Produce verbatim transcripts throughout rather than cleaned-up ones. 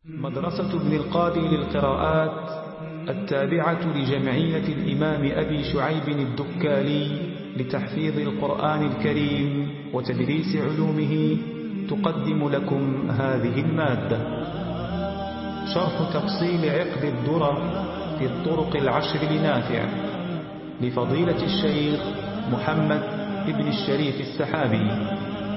مدرسة ابن القادر للقراءات التابعة لجمعية الإمام أبي شعيب الدكالي لتحفيظ القرآن الكريم وتدريس علومه تقدم لكم هذه المادة. شرح تفصيل عقد الدرر في الطرق العشر لنافع لفضيلة الشيخ محمد ابن الشريف السحابي.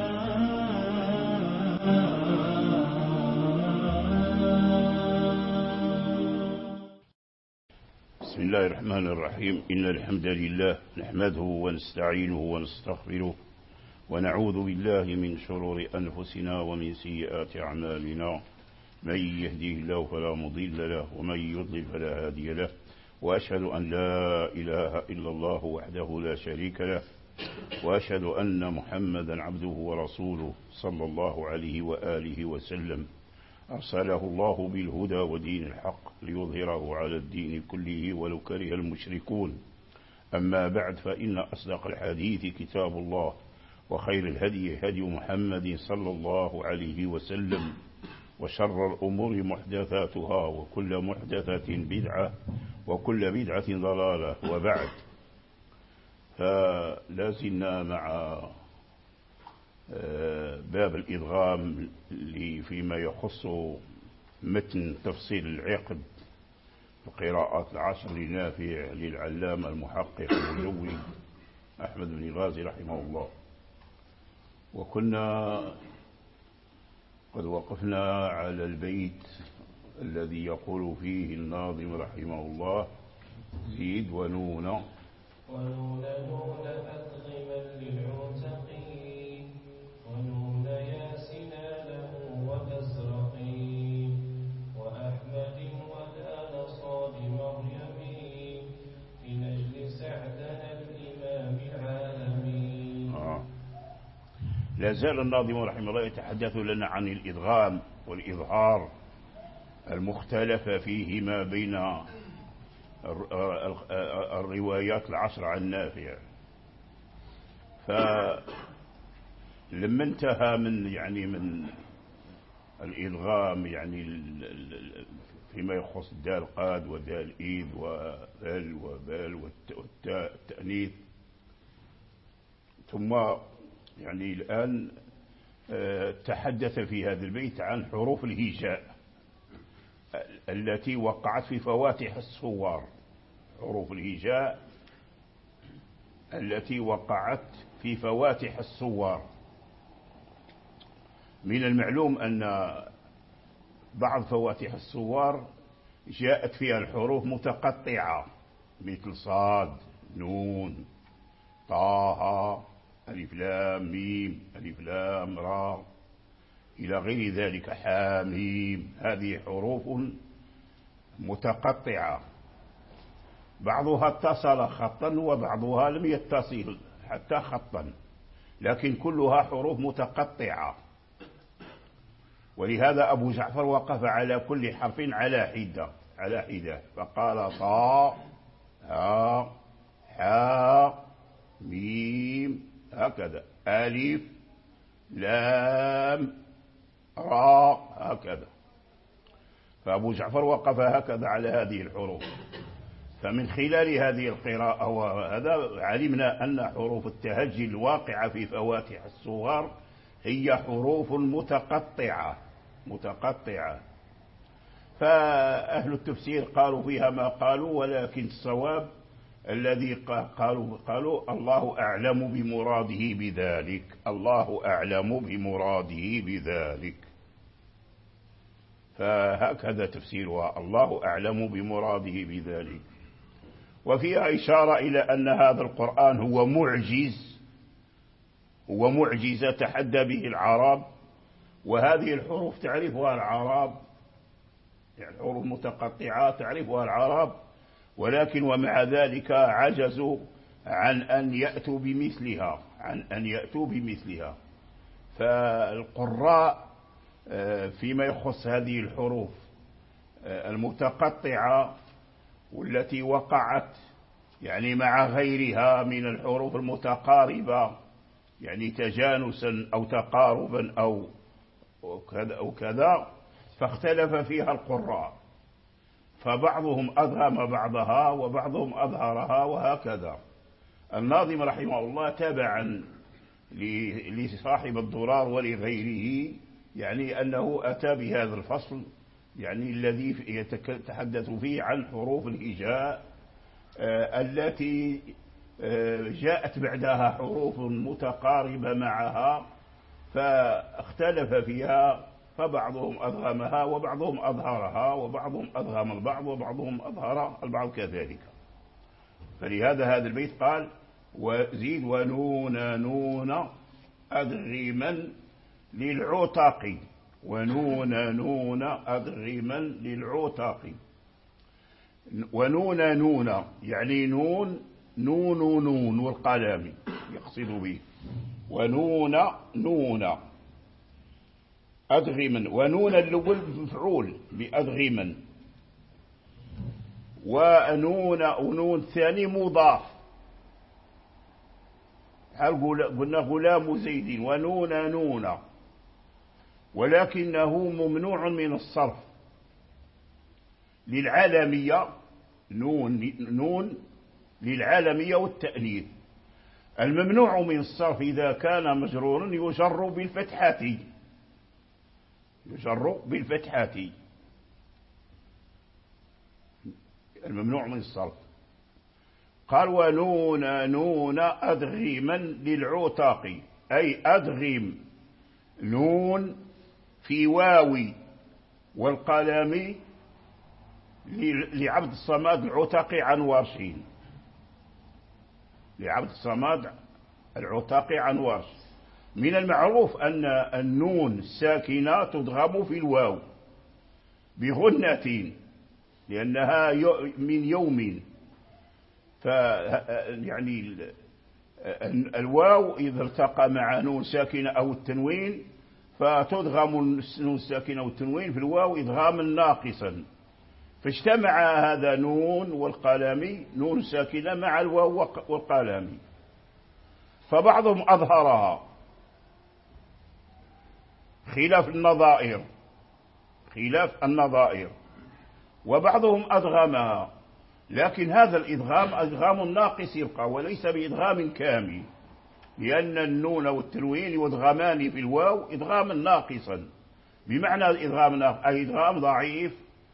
بسم الله الرحمن الرحيم. إن الحمد لله نحمده ونستعينه ونستغفره ونعوذ بالله من شرور أنفسنا ومن سيئات أعمالنا. من يهديه الله فلا مضل له ومن يضلل فلا هادي له، وأشهد أن لا إله إلا الله وحده لا شريك له، وأشهد أن محمدا عبده ورسوله صلى الله عليه وآله وسلم أرسله الله بالهدى ودين الحق ليظهره على الدين كله ولو كره المشركون. أما بعد، فإن أصدق الحديث كتاب الله، وخير الهدي هدي محمد صلى الله عليه وسلم، وشر الأمور محدثاتها، وكل محدثة بدعة، وكل بدعة ضلالة. وبعد، فلازلنا مع باب الإدغام فيما يخص متن تفصيل العقد القراءات العشر لنافع للعلامة المحقق المجوي أحمد بن غازي رحمه الله. وكنا قد وقفنا على البيت الذي يقول فيه الناظم رحمه الله: زيد ونون ونون نون أدغما للعتقي، ونون ياسنا له وأزرقي، وأحمد ودان صاد مريم، في نجل سعدنا الإمام العالمي. آه. لا زال الناظم رحمه الله يتحدث لنا عن الإدغام والإظهار المختلف فيهما بين الروايات العشر عن نافع. فلما انتهى من يعني من الإدغام يعني فيما يخص دال قاد ودال إيد وذل وبال والتاء التأنيث، ثم يعني الآن تحدث في هذا البيت عن حروف الهجاء التي وقعت في فواتح الصور. حروف الهجاء التي وقعت في فواتح الصور. من المعلوم أن بعض فواتح الصور جاءت فيها الحروف متقطعة، مثل صاد، نون، طه، ألف لام ميم، ألف لام را، إلى غير ذلك، حاميم. هذه حروف متقطعة، بعضها اتصل خطا وبعضها لم يتصل حتى خطا، لكن كلها حروف متقطعة. ولهذا أبو جعفر وقف على كل حرف على حدة على حدة فقال طا ها حا ميم، هكذا، ألف لام را، هكذا. فأبو جعفر وقف هكذا على هذه الحروف. فمن خلال هذه القراءة وهذا علمنا أن حروف التهجي الواقعة في فواتح الصور هي حروف متقطعة متقطعة فأهل التفسير قالوا فيها ما قالوا، ولكن الصواب الذي قالوا قالوا الله أعلم بمراده بذلك، الله أعلم بمراده بذلك. فهكذا تفسيرها، الله أعلم بمراده بذلك. وفيها إشارة إلى أن هذا القرآن هو معجز، هو معجزة تحدى به العرب، وهذه الحروف تعرفها العرب، يعني الحروف المتقطعة تعرفها العرب، ولكن ومع ذلك عجزوا عن أن يأتوا بمثلها عن أن يأتوا بمثلها. فالقراء فيما يخص هذه الحروف المتقطعة والتي وقعت يعني مع غيرها من الحروف المتقاربة، يعني تجانسا أو تقاربا أو كذا أو كذا، فاختلف فيها القراء، فبعضهم أدغم بعضها وبعضهم أظهرها وهكذا. الناظم رحمه الله تبعا لصاحب الضرار ولغيره، يعني أنه أتى بهذا الفصل، يعني الذي يتحدث فيه عن حروف الهجاء آه التي آه جاءت بعدها حروف متقاربة معها فاختلف فيها، فبعضهم أدغمها وبعضهم أظهرها وبعضهم أدغم البعض وبعضهم أظهر البعض كذلك. فلهذا هذا البيت قال وزيد ونون نون أدغما للعتق، ونون نون أدغما للعتق. ونون نون يعني نون نون نون والقلم يقصد به، ونون نون أدغما، ونون الأول مفعول بأدغما، ونون ونون ثاني مضاف، قلنا غلام زيد ونون نون، ولكنه ممنوع من الصرف للعالمية، نون نون للعالمية والتأنيث. الممنوع من الصرف إذا كان مجرورا يجر بالفتحات، يجر بالفتحات، الممنوع من الصرف. قال ونون نون أدغما للعتق، أي أدغم نون في واوي والقلم لعبد الصمد العتق عن ورشين، لعبد الصمد العتق عن ورش. من المعروف أن النون الساكنة تدغم في الواو بغنة لأنها من يوم، ف يعني الواو إذا التقى مع نون ساكنة أو التنوين فتدغم النون الساكنة والتنوين في الواو إدغاما ناقصا، فاجتمع هذا نون والقلم، نون ساكنة مع الواو والقلم، فبعضهم أظهرها خلاف النظائر، خلاف النظائر، وبعضهم أدغمها، لكن هذا الإدغام أدغام ناقص يبقى وليس بإدغام كامل، لأن النون والتنوين يدغمان في الواو إدغاما ناقصا، بمعنى إدغام ناقص أي إدغام ضعيف،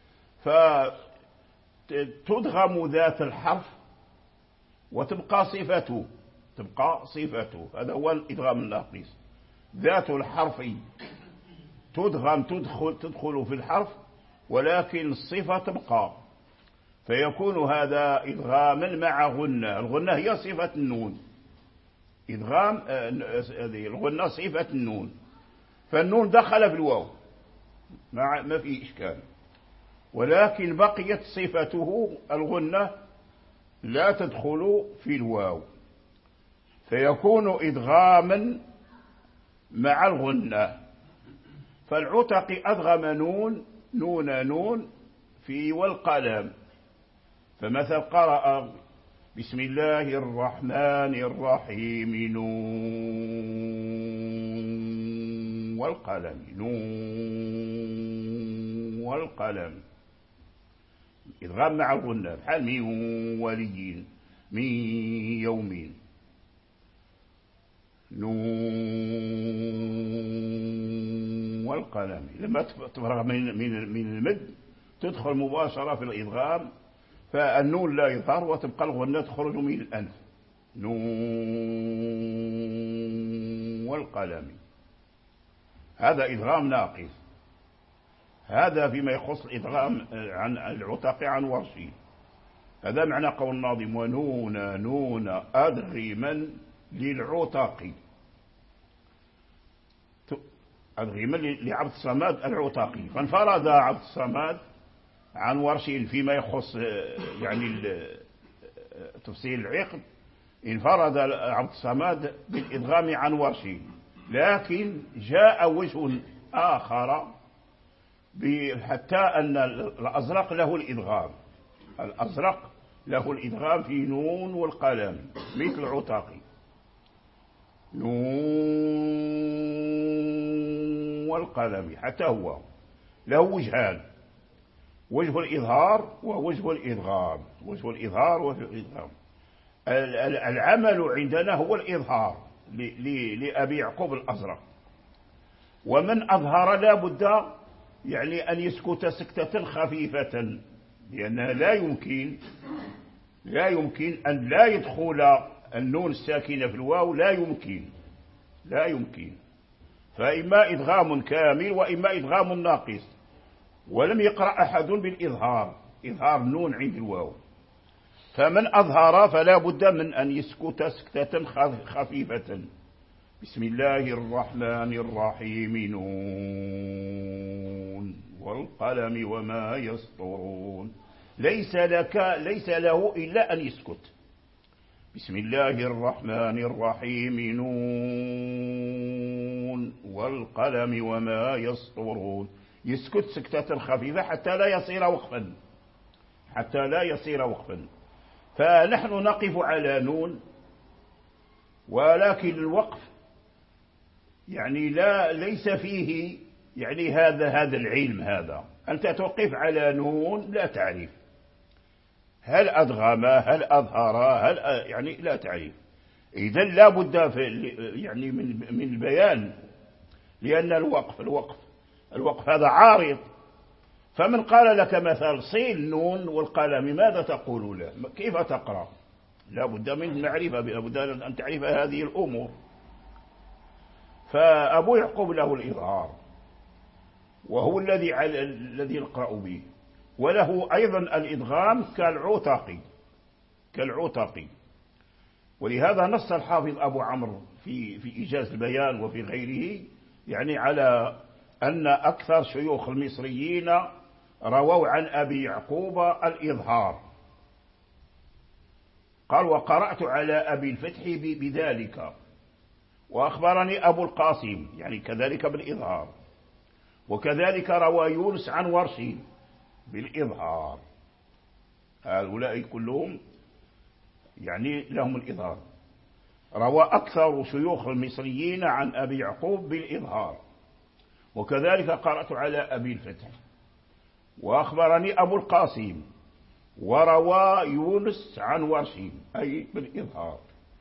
فتدغم ذات الحرف وتبقى صفته، تبقى صفته، هذا هو الإدغام الناقص، ذات الحرف تدغم تدخل, تدخل في الحرف ولكن الصفة تبقى، فيكون هذا إدغاما مع غنة، الغنة هي صفة النون، إدغام هذه الغنة صفة النون، فالنون دخل في الواو ما في إشكال، ولكن بقيت صفته الغنة لا تدخل في الواو، فيكون إدغاما مع الغنة. فالعتق أدغم نون نون نون في والقلم، فمثل قرأ بسم الله الرحمن الرحيم نون والقلم، نون والقلم إدغام مع الغنة، بحال من ولي من يوم، نون والقلم، لما تفرغ من من المد تدخل مباشرة في الإدغام، فالنون لا يظهر وتبقى الغنة تخرج من الأنف، نون والقلم، هذا إدغام ناقص. هذا فيما يخص الإدغام عن العتق عن ورشي. هذا معنى قول الناظم ونون نون أدغما للعتق، أدغما لعبد الصمد العتقي، فانفرد عبد الصمد عن ورش فيما يخص يعني تفصيل العقد، انفرد عبد الصمد بالإدغام عن ورش، لكن جاء وجه آخر حتى أن الأزرق له الإدغام، الأزرق له الإدغام في نون والقلم مثل عتاقي، نون والقلم حتى هو، له وجهان، وجه الإظهار ووجه الإدغام. وجه الإظهار ووجه الإدغام. العمل عندنا هو الإظهار لأبي يعقوب الأزرق. ومن أظهر لا بد يعني أن يسكت سكتة خفيفة، لأنها لا يمكن لا يمكن أن لا يدخل النون الساكنة في الواو، لا يمكن لا يمكن فإما إدغام كامل وإما إدغام ناقص. ولم يقرأ أحد بالإظهار، إظهار النون عند الواو. فمن أظهر فلا بد من أن يسكت سكتة خفيفة. بسم الله الرحمن الرحيم نون والقلم وما يسطرون. ليس لك ليس له إلا أن يسكت. بسم الله الرحمن الرحيم نون والقلم وما يسطرون. يسكت سكتة خفيفة حتى لا يصير وقفا، حتى لا يصير وقفا. فنحن نقف على نون، ولكن الوقف يعني لا ليس فيه يعني هذا هذا العلم. هذا أنت توقف على نون لا تعرف هل أدغم هل أظهر هل يعني لا تعرف. إذن لا بد في يعني من من البيان، لأن الوقف الوقف الوقف هذا عارض. فمن قال لك مثلا صيل نون والقلم ماذا تقول له؟ كيف تقرأ؟ لا بد من المعرفة، لا بد أن تعرف هذه الأمور. فأبو يعقوب له الإظهار وهو الذي الذي نقرأ به، وله أيضا الإدغام كالعتقي كالعتقي. ولهذا نص الحافظ أبو عمرو في في إيجاز البيان وفي غيره يعني على أن أكثر شيوخ المصريين رووا عن أبي يعقوب الإظهار. قال وقرأت على أبي الفتح بذلك، وأخبرني أبو القاسم يعني كذلك بالإظهار، وكذلك روى يونس عن ورشي بالإظهار. هؤلاء كلهم يعني لهم الإظهار. روى أكثر شيوخ المصريين عن أبي يعقوب بالإظهار، وكذلك قرأت على أبي الفتح، وأخبرني أبو القاسم، وروى يونس عن ورشي أي بالإظهار.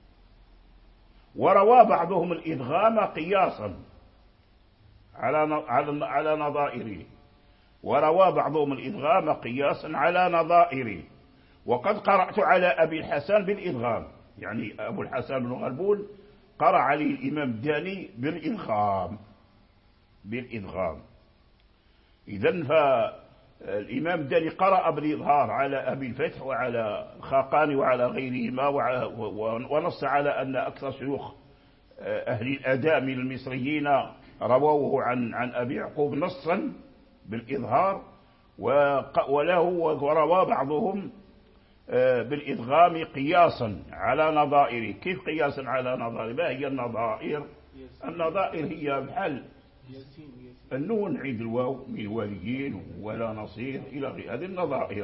وروى بعضهم الإدغام قياسا على على على نظائره، وروى بعضهم الإدغام قياسا على نظائره. وقد قرأت على أبي الحسن بالإدغام، يعني أبو الحسن بن غلبون قرأ عليه الإمام الداني بالإدغام بالإدغام. إذن فالإمام الداني قرأ بالإظهار على أبي الفتح وعلى الخاقاني وعلى غيرهما، ونص على أن أكثر شيوخ أهل الأداء من المصريين رووه عن عن أبي يعقوب نصا بالإظهار، وله وروى بعضهم بالإدغام قياسا على نظائره. كيف قياسا على نظائره؟ ما هي النظائر؟ النظائر هي بحال النون عند الواو من وليين ولا نصير إلى غير هذه النظائر.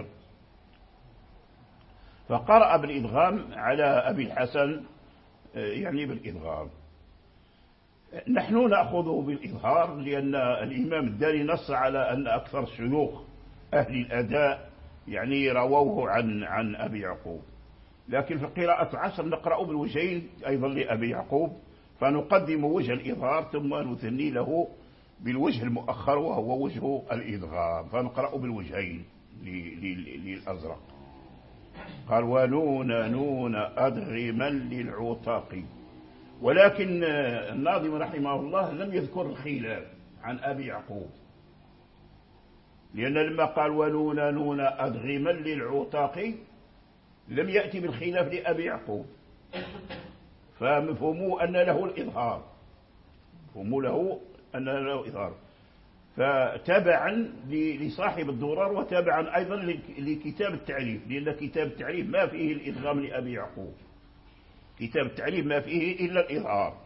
فقرأ بالإدغام على أبي الحسن يعني بالإدغام. نحن نأخذه بالإظهار لأن الإمام الداني نص على أن أكثر شيوخ أهل الأداء يعني رووه عن عن أبي يعقوب. لكن في قراءة عشر نقرأ بالوجهين أيضا لأبي يعقوب، فنقدم وجه الإظهار ثم نثني له بالوجه المؤخر وهو وجه الإدغام، فنقرأ بالوجهين للأزرق. قال ونون نون أدغما للعتاق. ولكن الناظم رحمه الله لم يذكر الخلاف عن أبي يعقوب، لأن لما قال ونون نون أدغما للعتاق لم يأتي بالخلاف لأبي يعقوب، فمفهموا أن له الإظهار، فهموا له أن له إظهار. فتابعا لصاحب الدرر وتابعا أيضا لكتاب التعريف، لأن كتاب التعريف ما فيه الإدغام لأبي يعقوب، كتاب التعريف ما فيه إلا الإظهار.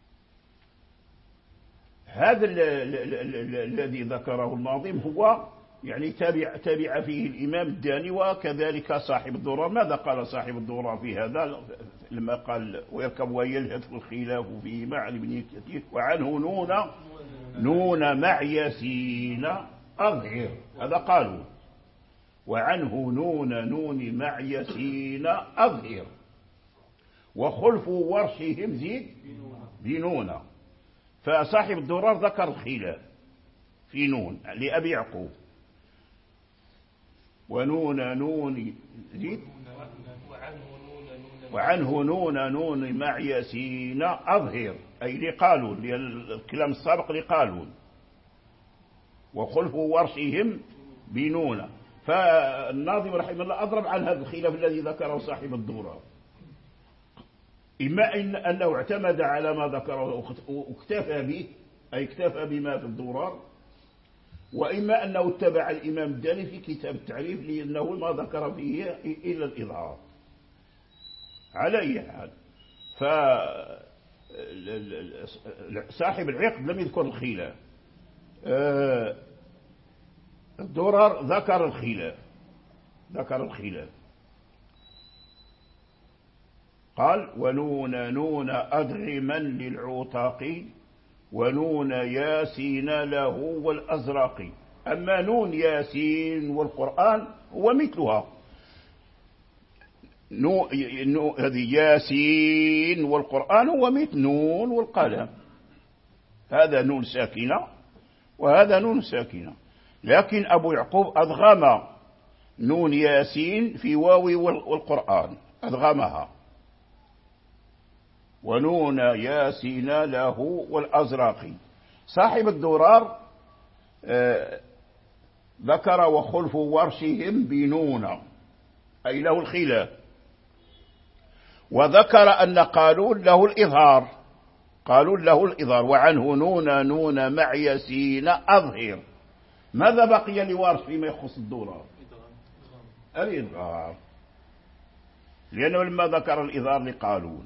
هذا الذي ذكره الناظم هو يعني تابع, تابع فيه الإمام الداني وكذلك صاحب الدرر. ماذا قال صاحب الدرر في هذا لما قال ويركب ويلهث الخلاف فيه مع ابن كثير وعنه نون نون مع ياسين أظهر، هذا قالوا وعنه نون نون مع ياسين أظهر وخلف ورشهم زيد بنون. فصاحب الدرر ذكر الخلاف في نون لأبي يعقوب ونون نون زيد وعنه نون نون مع ياسين أظهر أي لقالون، الكلام السابق لقالون وخلف ورشهم بنون. فالناظم رحمه الله أضرب عن هذا الخلاف الذي ذكره صاحب الدرر، إما إن أنه اعتمد على ما ذكره واكتفى به أي اكتفى بما في الدرر، وإما أنه اتبع الإمام الداني في كتاب التعريف لأنه ما ذكر فيه إلا الإظهار. على أي حال فصاحب العقد لم يذكر الخلاف، الدرر ذكر الخلاف ذكر الخلاف قال ونون نون أدغما للعتاق ونون ياسين له والأزرق. أما نون ياسين والقرآن هو مثلها، نو نو هذه ياسين والقرآن هو مثل نون والقلم، هذا نون ساكنة وهذا نون ساكنة، لكن أبو يعقوب أدغم نون ياسين في واو والقرآن أدغمها ونون ياسين له والأزرق. صاحب الدرر آه ذكر وخلف ورشهم بنون أي له الخلاف، وذكر أن قالون له الإظهار قالون له الإظهار وعنه نون نون مع ياسين أظهر. ماذا بقي لورش فيما يخص الدرر؟ الإظهار، لأنه لما ذكر الإظهار لقالون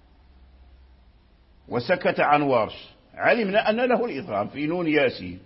وسكت عن ورش علمنا أن له الإدغام في نون ياسين،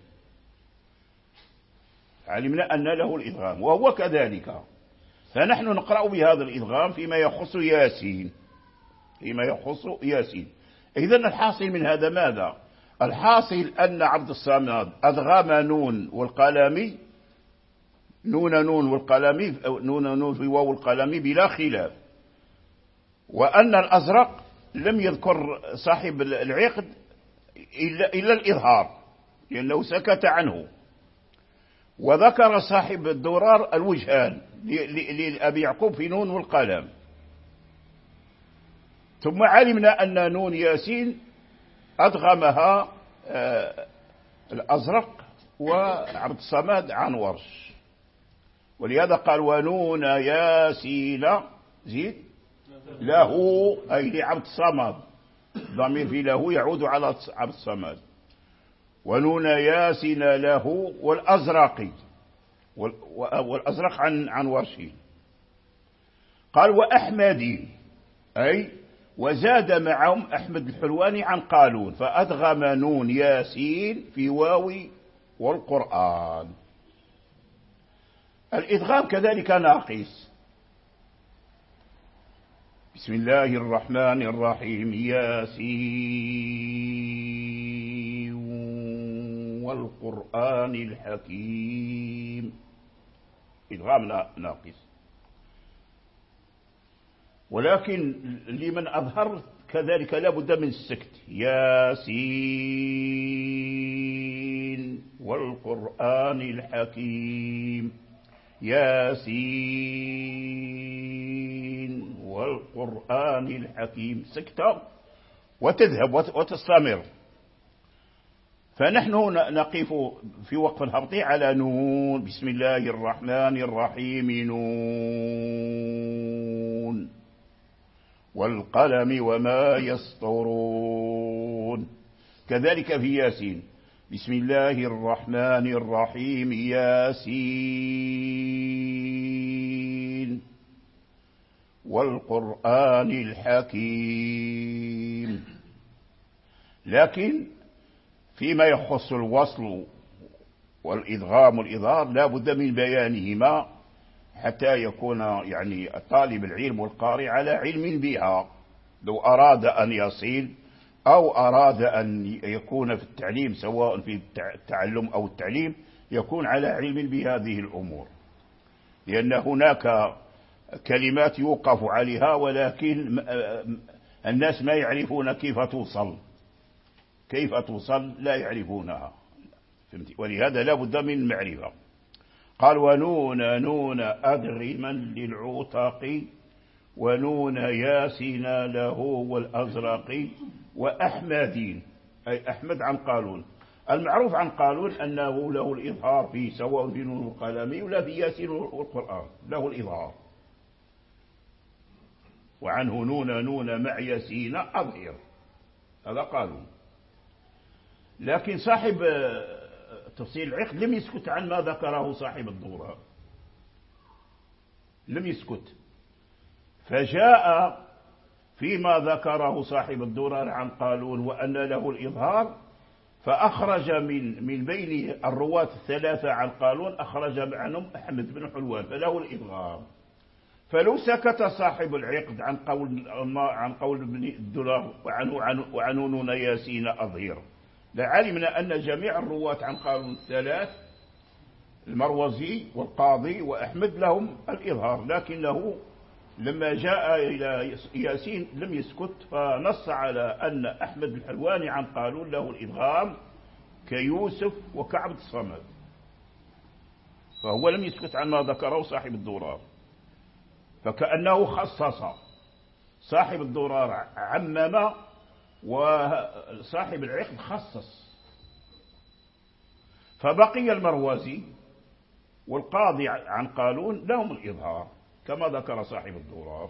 علمنا أن له الإدغام وهو كذلك، فنحن نقرأ بهذا الإدغام فيما يخص ياسين فيما يخص ياسين. إذن الحاصل من هذا ماذا؟ الحاصل أن عبد الصمد أدغم نون والقلم نون نون والقلم نون نون في واو القلم بلا خلاف، وأن الأزرق لم يذكر صاحب العقد إلا, إلا الإظهار لأنه سكت عنه، وذكر صاحب الدرر الوجهان لأبي يعقوب في نون والقلم. ثم علمنا أن نون ياسين أدغمها آه الأزرق وعبد الصمد عن ورش، ولهذا قال ونون ياسين زيد له أي لعبد الصمد، ضمير في له يعود على عبد الصمد. ونون ياسين له والأزرق والأزرق عن عن ورشي. قال وأحمدي أي وزاد معهم أحمد الحلواني عن قالون فأدغم نون ياسين في واو والقرآن. الإدغام كذلك ناقص. بسم الله الرحمن الرحيم ياسين والقرآن الحكيم، إدغام ناقص. ولكن لمن أظهر كذلك لا بد من السكت، ياسين والقرآن الحكيم ياسين والقرآن الحكيم، سكتة وتذهب وتستمر. فنحن نقف في وقف الهبط على نون بسم الله الرحمن الرحيم نون والقلم وما يسطرون. كذلك في ياسين بسم الله الرحمن الرحيم ياسين والقرآن الحكيم. لكن فيما يخص الوصل والإدغام والإظهار لا بد من بيانهما حتى يكون يعني طالب العلم والقارئ على علم بها. لو أراد أن يصل أو أراد أن يكون في التعليم سواء في التعلم أو التعليم يكون على علم بهذه الأمور، لأن هناك كلمات يوقف عليها ولكن الناس ما يعرفون كيف توصل، كيف توصل لا يعرفونها، ولهذا لا بد من المعرفة. قال ونون نون أدغما للعتق ونون ياسين له والأزرق وأحمدين، أي أحمد عن قالون. المعروف عن قالون أنه له الإظهار في سواء في نون القلم ولا في ياسين والقرآن له الإظهار. وعنه نون نون مع ياسين أظهر، هذا قالون. لكن صاحب تفصيل العقد لم يسكت عن ما ذكره صاحب الدورة، لم يسكت، فجاء فيما ذكره صاحب الدورة عن قالون وأن له الإظهار، فأخرج من من بين الرواة الثلاثة عن قالون أخرج عنهم أحمد بن حلوان فله الإظهار. فلو سكت صاحب العقد عن قول عن قول ابن الدولار وعنه وعنه نون ياسين أظهر لعلمنا أن جميع الرواة عن قالون الثلاث المروزي والقاضي وأحمد لهم الإظهار، لكنه لما جاء إلى ياسين لم يسكت، فنص على أن أحمد الحلواني عن قالون له الإدغام كيوسف وكعب الصمد، فهو لم يسكت عن ما ذكره صاحب الدرار، فكأنه خصص. صاحب الدرار عمم وصاحب العقد خصص، فبقي المروزي والقاضي عن قالون لهم الإظهار كما ذكر صاحب الدرار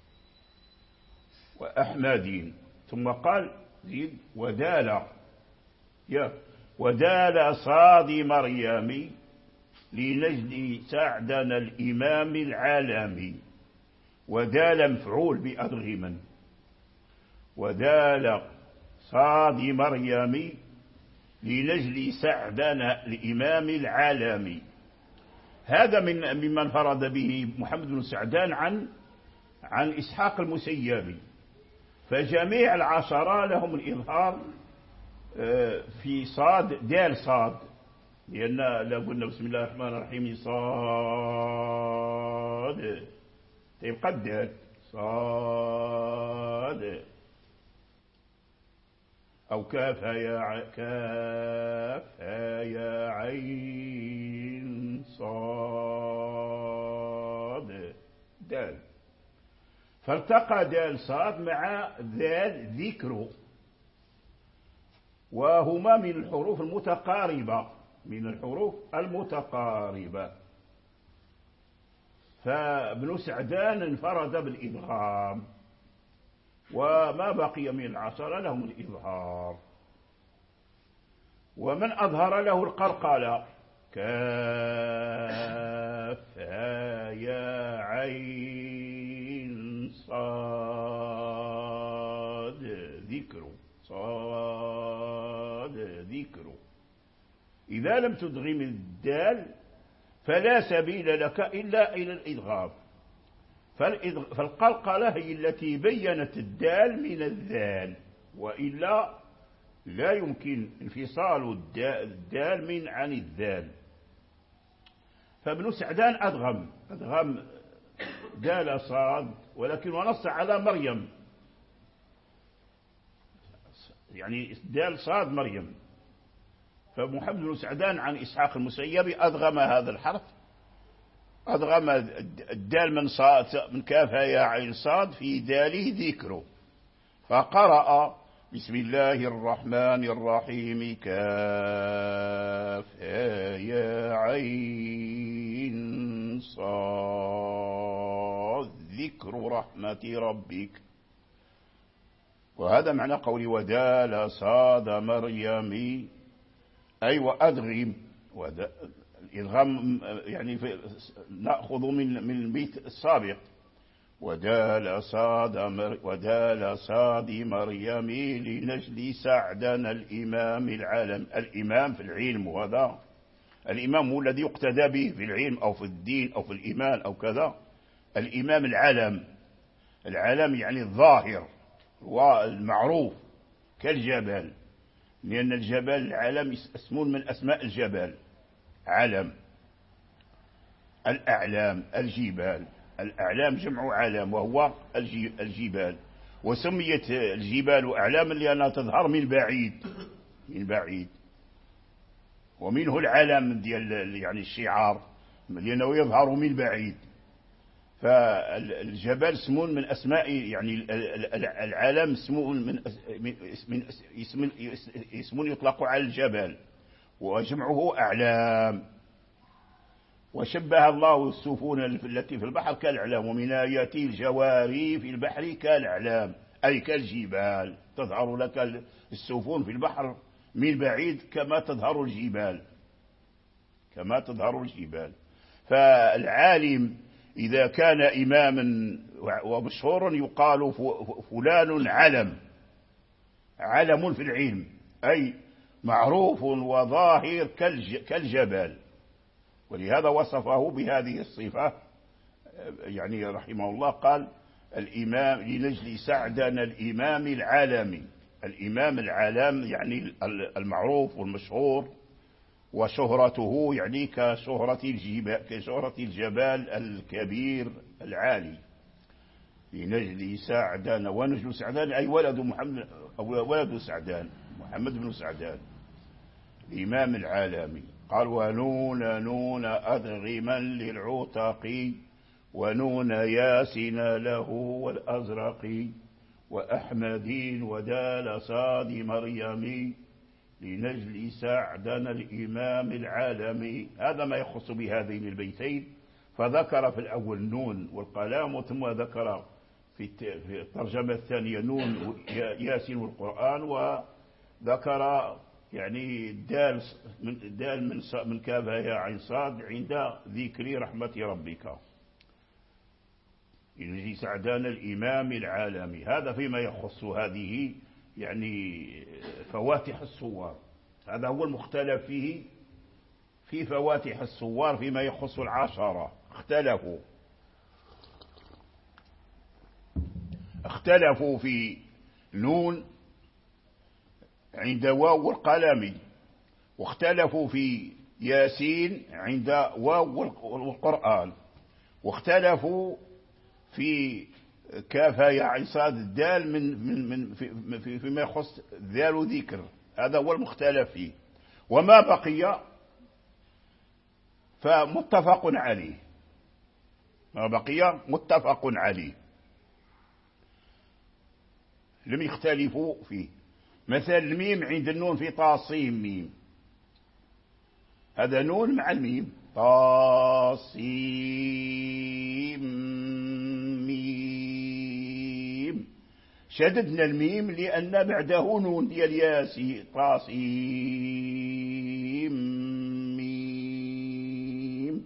وأحمدين. ثم قال زيد ودال يا ودال صاد مريم لنجد سعدنا الإمام العالمي. ودال مفعول بأدغما، ودال صاد مريم لنجل سعدنا الإمام العالمي. هذا من ممن فرد به محمد بن سعدان عن عن إسحاق المسيبي. فجميع العشرة لهم الإظهار في صاد دال صاد، لأن لا قلنا بسم الله الرحمن الرحيم صاد يبقى الدال صاد أو كاف يا كاف يا عين صاد دال، فالتقى دال صاد مع ذال ذكر، وهما من الحروف المتقاربة من الحروف المتقاربة. فابن سعدان انفرد بالإدغام، وما بقي من العشرة لهم الإظهار. ومن أظهر له القلقلة كاف يا عين صاد ذكر صاد ذكر. إذا لم تدغم الدال فلا سبيل لك إلا إلى الإدغام. فالقلقلة هي التي بينت الدال من الذال، وإلا لا يمكن انفصال الدال من عن الذال. فابن سعدان أدغم أدغم دال صاد، ولكن ونص على مريم، يعني دال صاد مريم. فمحمد بن سعدان عن إسحاق المسيبي أدغم هذا الحرف، أدغم الدال من صاد من كاف يا عين صاد في داله ذكره، فقرأ بسم الله الرحمن الرحيم كاف يا عين صاد ذكر رحمة ربك. وهذا معنى قولي ودال صاد مريم، أي وأدغم. الإدغام يعني نأخذ من من البيت السابق ودال صاد مر ودال صاد مريم لنجل سعدنا الإمام العالم. الإمام في العلم، وهذا الإمام هو الذي يقتدى به في العلم أو في الدين أو في الإيمان أو كذا. الإمام العلم، العلم يعني الظاهر والمعروف كالجبل، لأن الجبل العلم اسم من أسماء الجبل، علم. الأعلام الجبال، الأعلام جمع علم وهو الجبال، وسميت الجبال أعلاما لأنها تظهر من بعيد، من بعيد، ومنه العلم ديال يعني الشعار لأنه يظهر من بعيد. فالجبل اسم من أسماء يعني العلم، اسم من من اسم اسم يطلق على الجبل وجمعه أعلام. وشبه الله السفن التي في البحر كالأعلام، ومن آياته الجواري في البحر كالأعلام أي كالجبال، تظهر لك السفن في البحر من بعيد كما تظهر الجبال، كما تظهر الجبال. فالعالم إذا كان إماما ومشهورا يقال فلان علم، علم في العلم أي معروف وظاهر كالجبل. ولهذا وصفه بهذه الصفة، يعني رحمه الله قال الإمام لنجل سعدنا الإمام العالمي. الإمام العالم يعني المعروف والمشهور، وشهرته يعني كشهرة الجبال، كشهرة الجبال الكبير العالي. لنجل سعدان، ونجل سعدان أي ولد محمد أو ولد سعدان، محمد بن سعدان الإمام العالمي. قال ونون نون أدغما للعتق، ونون ياسين له والأزرق، وأحمدين ودال صاد مريم، لنجل سعدنا الإمام العالمي. هذا ما يخص بهذين البيتين. فذكر في الأول نون والقلم، ثم ذكر في الترجمة الثانية نون ياسين والقرآن، وذكر يعني دال من دال من من كافها يا عين صاد عند ذكر رحمة ربك، لنجل سعدنا الإمام العالمي. هذا فيما يخص هذه يعني فواتح الصور. هذا هو المختلف فيه في فواتح الصور فيما يخص العشرة. اختلفوا اختلفوا في نون عند واو القلم، واختلفوا في ياسين عند واو القرآن، واختلفوا في كافها يا عين صاد الدال من من من في في فيما يخص ذال ذكر. هذا هو المختلف فيه. وما بقي فمتفق عليه، ما بقي متفق عليه، لم يختلفوا فيه. مثل الميم عند النون في طاصيم ميم، هذا نون مع الميم، طاصيم ميم، شددنا الميم لأن بعده نون ديال ياسي، طاصيم ميم،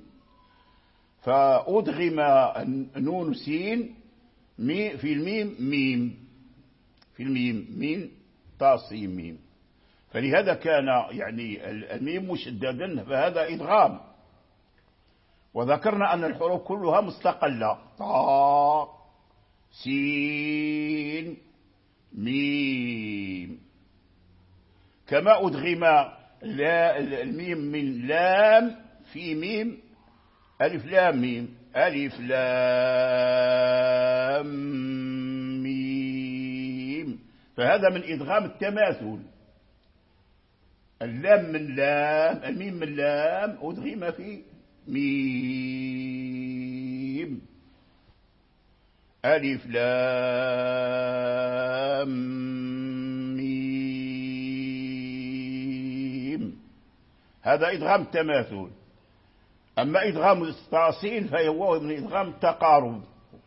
فأدغم نون سين في الميم ميم، في الميم ميم طاصيم ميم. فلهذا كان يعني الميم مشددا، فهذا إدغام. وذكرنا أن الحروف كلها مستقلة، طا سين ميم، كما أدغم لا الميم من لام في ميم، ألف لام ميم، ألف لام ميم، فهذا من إدغام التماثل. اللام من لام، الميم من لام أدغم في ميم، ألف لام ميم، هذا إدغام التماثل. أما إدغام التأصيل فهو من إدغام التقارب.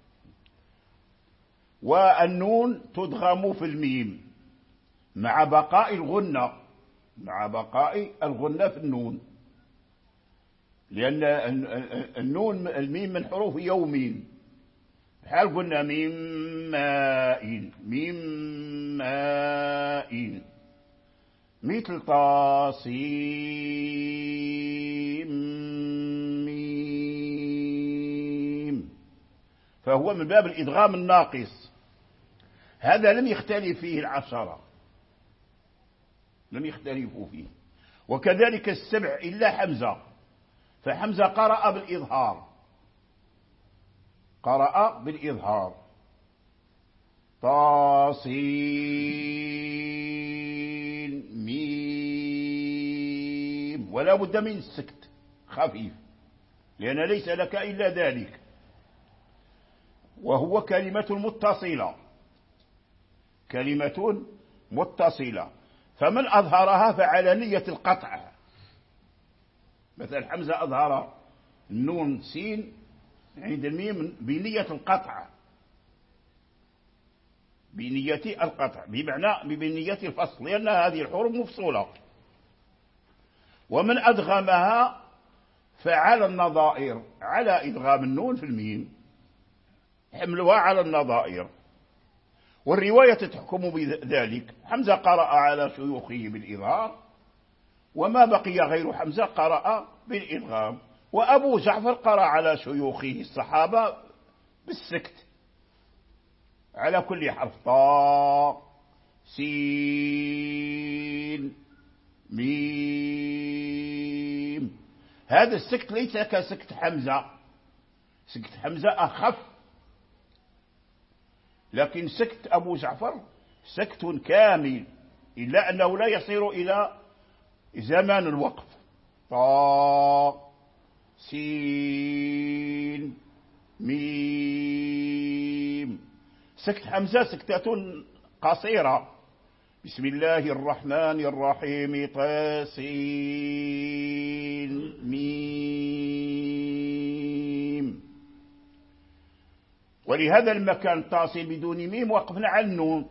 والنون تدغم في الميم مع بقاء الغنة، مع بقاء الغنة في النون، لأن النون الميم من حروف يومين، بحال قلنا ميم ماء، ميم ماء، مثل طاسيم ميم، فهو من باب الإدغام الناقص. هذا لم يختلف فيه العشرة، لم يختلفوا فيه. وكذلك السبع إلا حمزة، فحمزة قرأ بالإظهار، قرأ بالإظهار طاسين ميم، ولا بد من السكت خفيف، لأن ليس لك إلا ذلك، وهو كلمة متصلة، كلمة متصلة، فمن أظهرها فعلى نية القطع. مثل حمزة أظهر النون سين عند الميم بنية القطع، بنية القطع بمعنى بنية الفصل، لأن هذه الحروف مفصولة. ومن أدغمها فعلى النظائر، على إدغام النون في الميم، حملها على النظائر، والرواية تحكم بذلك. حمزة قرأ على شيوخه بالإظهار، وما بقي غير حمزة قرأ بالإدغام. وأبو جعفر قرأ على شيوخه الصحابة بالسكت على كل حرف، طا سين ميم. هذا السكت ليس كسكت حمزة، سكت حمزة أخف، لكن سكت أبو جعفر سكت كامل، إلا أنه لا يصير إلى زمان الوقف. طا سين ميم. سكت حمزة سكتة قصيرة. بسم الله الرحمن الرحيم طاسين ميم. ولهذا المكان طاسين بدون ميم وقفنا على النون،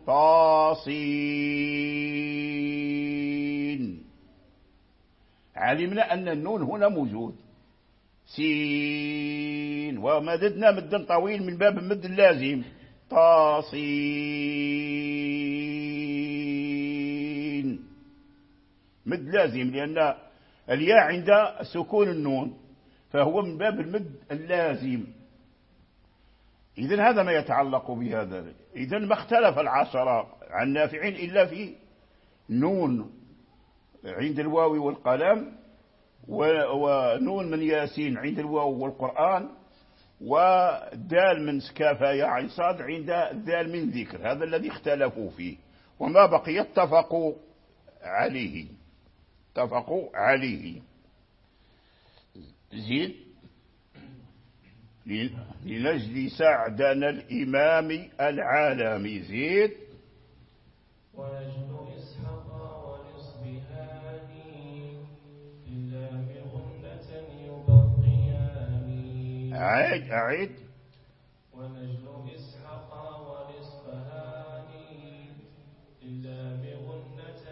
طاسين، علمنا أن النون هنا موجود. سين، ومددنا مدا طويل من باب المد اللازم، طاسين، مد لازم، لأن الياء عند سكون النون، فهو من باب المد اللازم. إذن هذا ما يتعلق بهذا. إذن ما اختلف العشرة عن نافع إلا في نون عند الواو والقلم، ونون من ياسين عند الواو والقرآن، ودال من كافة يا عين صاد عند الدال من ذكر. هذا الذي اختلفوا فيه، وما بقي اتفقوا عليه، اتفقوا عليه. زيد لنجل سعدنا الإمام العالمي. زيد ونجل إسحاق ونصبهاني إلا بغنة يبقياني. أعيد أعيد ونجل إسحاق ونصبهاني إلا بغنة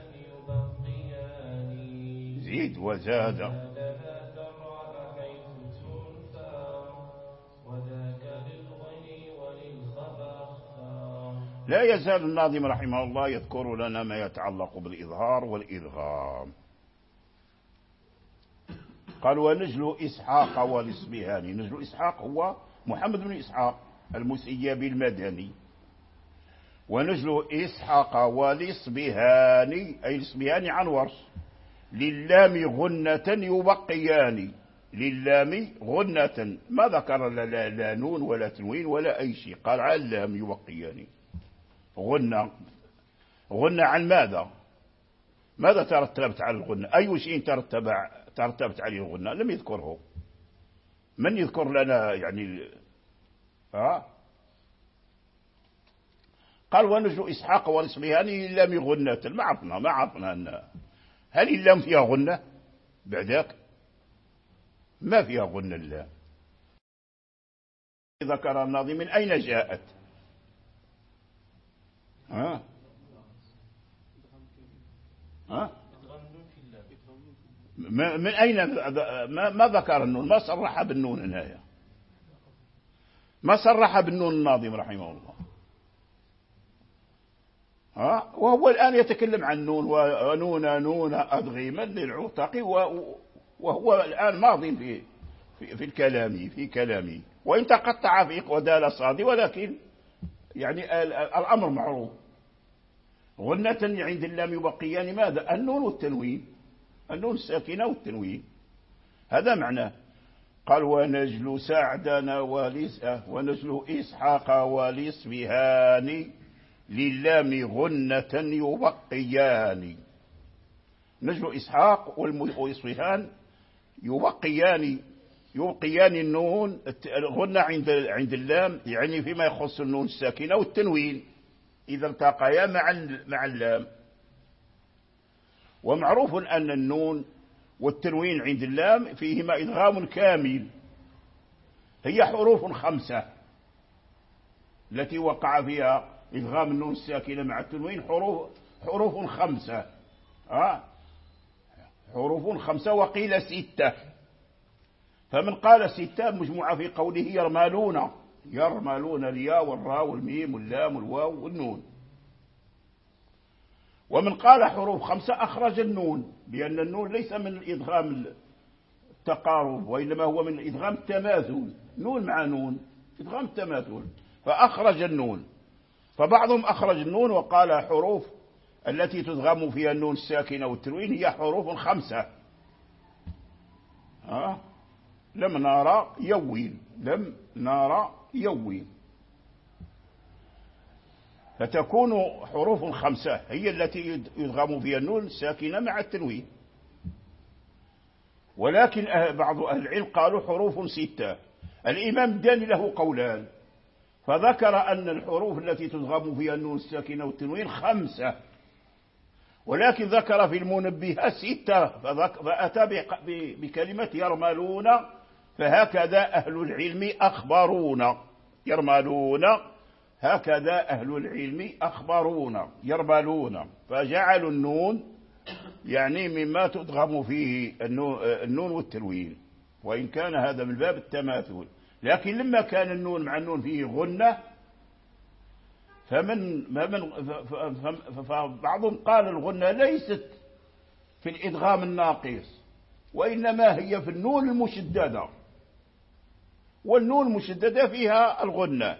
يبقياني. زيد وزاد لا يزال الناظم رحمه الله يذكر لنا ما يتعلق بالإظهار والإدغام. قال ونجل إسحاق والإصبهاني. نجل إسحاق هو محمد بن إسحاق المسيبي المدني، ونجل إسحاق والإصبهاني أي الإصبهاني عن ورش. للام غنة يبقيان، للام غنة، ما ذكر لا, لا نون ولا تنوين ولا أي شيء، قال على اللام يبقيان. غنة، غنة عن ماذا؟ ماذا ترتبت على الغنة؟ أي شيء ترتب ترتبت عليه الغنة؟ لم يذكره. من يذكر لنا يعني؟ ها؟ قال ونجل إسحاق والإصبهاني اللام غنة. ما عرفنا ما عرفنا أن هل اللام فيها غنة بعدك؟ ما فيها غنة اللام. ذكر الناظم من أين جاءت؟ ها؟ ها؟ من أين؟ ما, ما ذكر النون، ما صرح بالنون هنا، ما صرح بالنون الناظم رحمه الله. ها وهو الآن يتكلم عن نون ونون نون أدغما للعتق وهو الآن ماض في في, في الكلام في كلامه وإن تقطع في ودال صادي ولكن يعني الأمر معروف. غنة عند اللام يبقيان ماذا؟ النون والتنوين، النون الساكنة والتنوين، هذا معناه. قال ونجل سعدنا ونجل إسحاق ولصبهان للام غنة يبقيان. نجل إسحاق والإصفهان يبقيان يبقيان النون الغنة عند عند اللام، يعني فيما يخص النون الساكنة والتنوين إذا التقيا مع مع اللام. ومعروف أن النون والتنوين عند اللام فيهما إدغام كامل، هي حروف خمسة التي وقع فيها إدغام النون الساكنة مع التنوين، حروف حروف خمسة آه حروف خمسة وقيل ستة. فمن قال ستة مجموعة في قوله يرمالون، يرمالون الياء والراء والميم واللام والواو والنون. ومن قال حروف خمسة أخرج النون، لأن النون ليس من إدغام التقارب وإنما هو من إدغام التماثل، نون مع نون إدغام التماثل، فأخرج النون. فبعضهم أخرج النون وقال حروف التي تدغم فيها النون الساكنة والتنوين هي حروف خمسة. ها لم نرى يوين، لم نرى يوين، فتكون حروف خمسة هي التي يدغم فيها النون الساكنة مع التنوين. ولكن بعض أهل العلم قالوا حروف ستة. الإمام الداني له قولان، فذكر أن الحروف التي تدغم فيها النون الساكنة والتنوين خمسة، ولكن ذكر في المنبه ستة، فأتى بكلمة يرملون، فهكذا أهل العلم أخبرونا، يرملون هكذا أهل العلم أخبرونا يرملون، فجعلوا النون يعني مما تدغم فيه النون والتنوين، وإن كان هذا من باب التماثل. لكن لما كان النون مع النون فيه غنة فمن فبعضهم قال الغنة ليست في الإدغام الناقص، وإنما هي في النون المشددة، والنون المشددة فيها الغنة،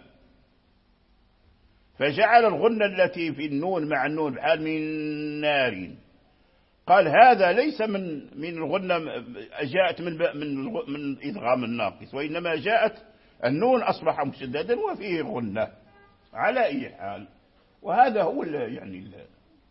فجعل الغنة التي في النون مع النون بحال من نار. قال هذا ليس من من الغنة جاءت من من من إدغام الناقص، وإنما جاءت النون أصبح مشددا وفيه غنة على أي حال. وهذا هو يعني ال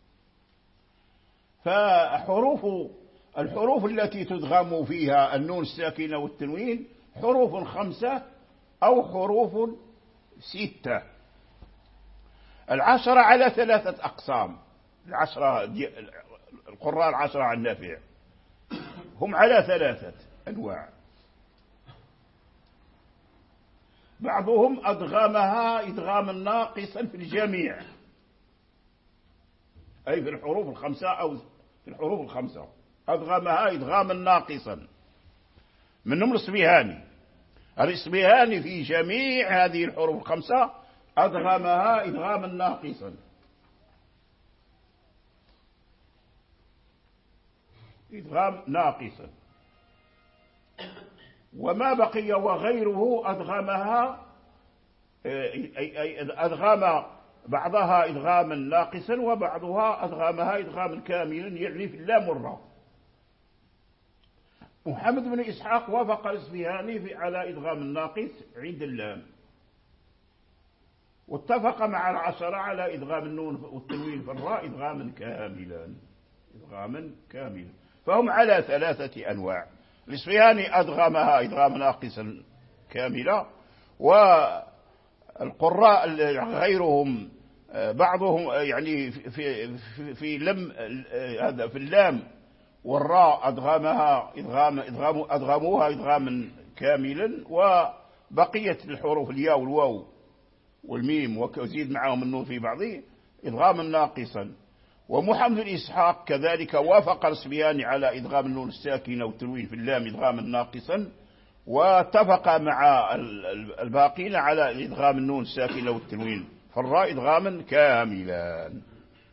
فحروف الحروف التي تدغم فيها النون الساكنة والتنوين حروف خمسة أو حروف ستة. العشرة على ثلاثة أقسام، العشرة القراء العشرة عن نافع هم على ثلاثة أنواع. بعضهم أدغمها إدغاما ناقصا في الجميع، أي في الحروف الخمسة أو في الحروف الخمسة أدغمها إدغاما ناقصا، منهم الإصبهاني. الإصبهاني في جميع هذه الحروف الخمسة أدغمها إدغاما ناقصا، إدغام ناقصا. وما بقي وغيره أدغمها أي أدغم بعضها إدغاما ناقصا وبعضها أدغمها إدغاما كاملا، يعني في اللام والراء. محمد بن إسحاق وافق الإصبهاني على إدغام الناقص عند اللام، واتفق مع العشرة على إدغام النون والتنوين في الراء إدغاما كاملا، إدغاما كاملا. فهم على ثلاثة أنواع. الإصبهاني أدغمها إدغاما ناقصا كاملا، والقراء غيرهم بعضهم يعني في في في لم هذا في اللام والراء أدغمها إدغام إدغام أدغموها إدغاما كاملا، وبقية الحروف الياء والواو والميم وزيد معهم النون في بعضه إدغاما ناقصا. ومحمد بن إسحاق كذلك وافق الإصبهاني على إدغام النون الساكنة والتنوين في اللام إدغاما ناقصا، واتفق مع الباقين على إدغام النون الساكنة والتنوين في الراء إدغاما كاملا.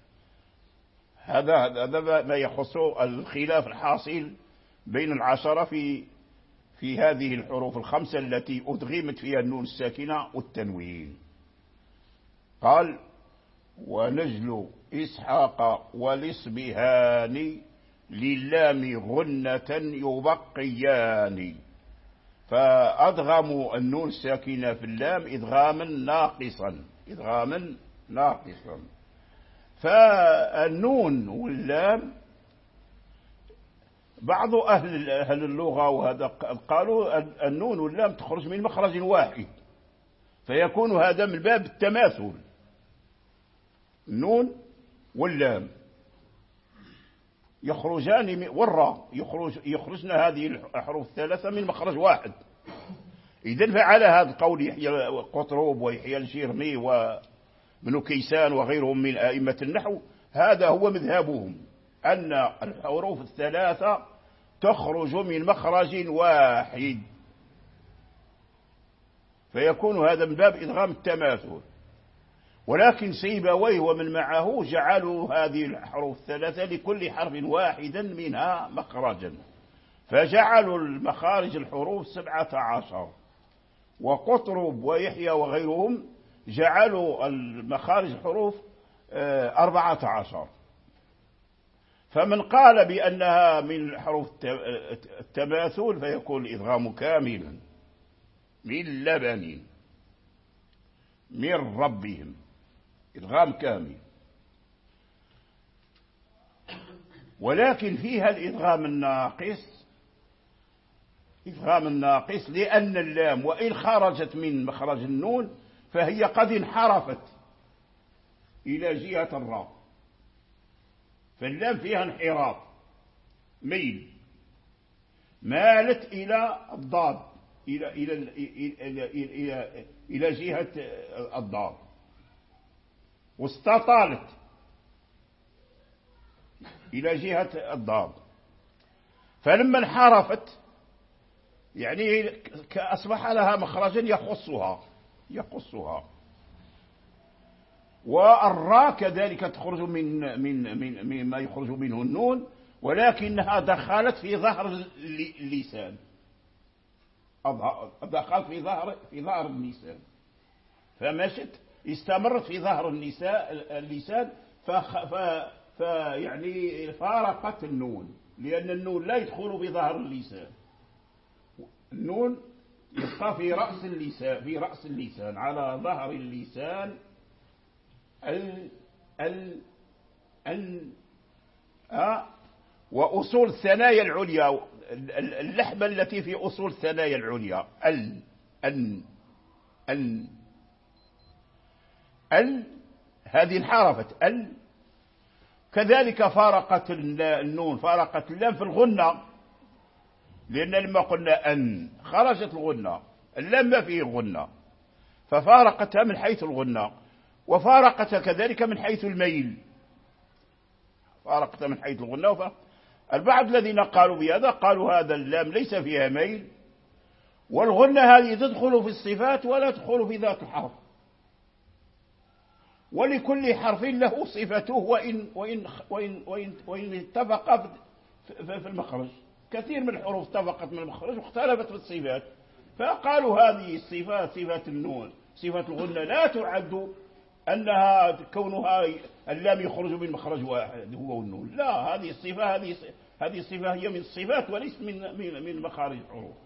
هذا هذا ما يخص الخلاف الحاصل بين العشرة في في هذه الحروف الخمسة التي أدغمت فيها النون الساكنة والتنوين. قال ونجل إسحاق والإصبهان للام غنة يبقيان. فأدغموا النون الساكنة في اللام إدغاما ناقصا إدغاما ناقصا. فالنون واللام بعض أهل أهل اللغة وهذا قالوا النون واللام تخرج من مخرج واحد، فيكون هذا من باب التماثل. النون واللام يخرجان والراء يخرج يخرجن هذه الحروف الثلاثة من مخرج واحد. إذن فعلى هذا القول يحيى قطروب ويحيى الجرمي وابن كيسان وغيرهم من أئمة النحو، هذا هو مذهبهم، أن الحروف الثلاثة تخرج من مخرج واحد، فيكون هذا من باب إدغام التماثل. ولكن سيبويه ومن معه جعلوا هذه الحروف الثلاثة لكل حرف واحدا منها مخرجا، فجعلوا المخارج الحروف سبعة عشر. وقطرب ويحيى وغيرهم جعلوا المخارج الحروف أربعة عشر. فمن قال بأنها من حروف التماثل فيكون الإدغام كاملا. من لبن من ربهم إدغام كامل. ولكن فيها الإدغام الناقص إدغام الناقص لأن اللام وإن خرجت من مخرج النون فهي قد انحرفت إلى جهة الراء، فاللام فيها انحراف ميل، مالت إلى الضاد إلى إلى إلى إلى إلى جهة الضاد، واستطالت إلى جهة الضاد. فلما انحرفت يعني أصبح لها مخرجا يخصها يخصها والراء كذلك تخرج من من من مما يخرج منه النون، ولكنها دخلت في ظهر اللسان دخلت في ظهر في ظهر اللسان فمشت استمرت في ظهر النساء اللسان فيعني فارقت النون، لأن النون لا يدخل في ظهر اللسان، النون يبقى في رأس اللسان في رأس اللسان على ظهر اللسان ال ال ال أه وأصول الثنايا العليا، اللحمة التي في أصول الثنايا العليا ال أن أن ال هذه انحرفت ال. كذلك فارقت النون فارقت اللام في الغنة، لأن لما قلنا أن خرجت الغنة اللام ما فيه غنة ففارقتها من حيث الغنة، وفارقتها كذلك من حيث الميل فارقتها من حيث الغنة. البعض الذين قالوا بهذا قالوا هذا اللام ليس فيها ميل، والغنة هذه تدخل في الصفات ولا تدخل في ذات الحرف، ولكل حرف له صفته وإن, وإن, وإن, وإن, وإن اتفق في المخرج. كثير من الحروف اتفقت من المخرج واختلفت في الصفات، فقالوا هذه الصفات صفات النون صفة الغنة لا تعد أنها كونها اللام يخرج من مخرج واحد هو النون، لا، هذه الصفة هذه هذه الصفة هي من الصفات وليس من من من مخارج الحروف،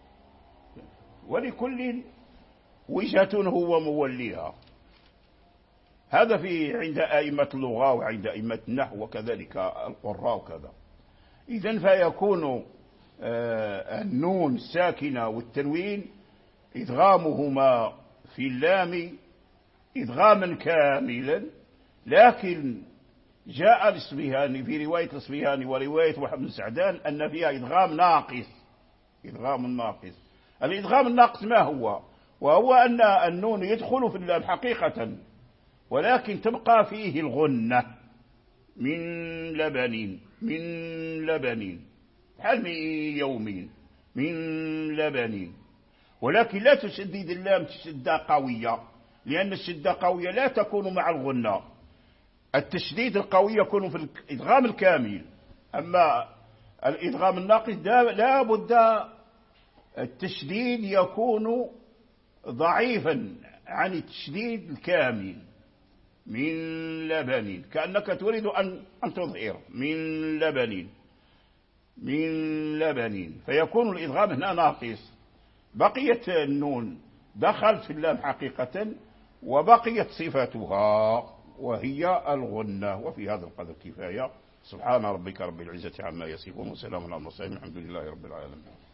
ولكل وجهة هو موليها. هذا في عند أئمة اللغة وعند أئمة النحو وكذلك القراء وكذا. إذن فيكون النون الساكنة والتنوين إدغامهما في اللام إدغاما كاملا. لكن جاء الإصبهاني في رواية الإصبهاني ورواية محمد بن سعدان أن فيها إدغام ناقص إدغام ناقص. الإدغام الناقص ما هو؟ وهو أن النون يدخل في اللام حقيقة، ولكن تبقى فيه الغنة من لبن من لبن حل من يوم من لبن، ولكن لا تشدد اللام شدة قوية، لأن الشدة قوية لا تكون مع الغنة. التشديد القوي يكون في الإدغام الكامل، أما الإدغام الناقص لا بد التشديد يكون ضعيفا عن التشديد الكامل. من لبن، كأنك تريد أن أن تظهر من لبن، من لبن، فيكون الإدغام هنا ناقص. بقيت النون دخلت في اللام حقيقة، وبقيت صفتها وهي الغنة. وفي هذا القدر كفاية. سبحان ربك رب العزة عما يصفون، وسلام على المرسلين، الحمد لله رب العالمين.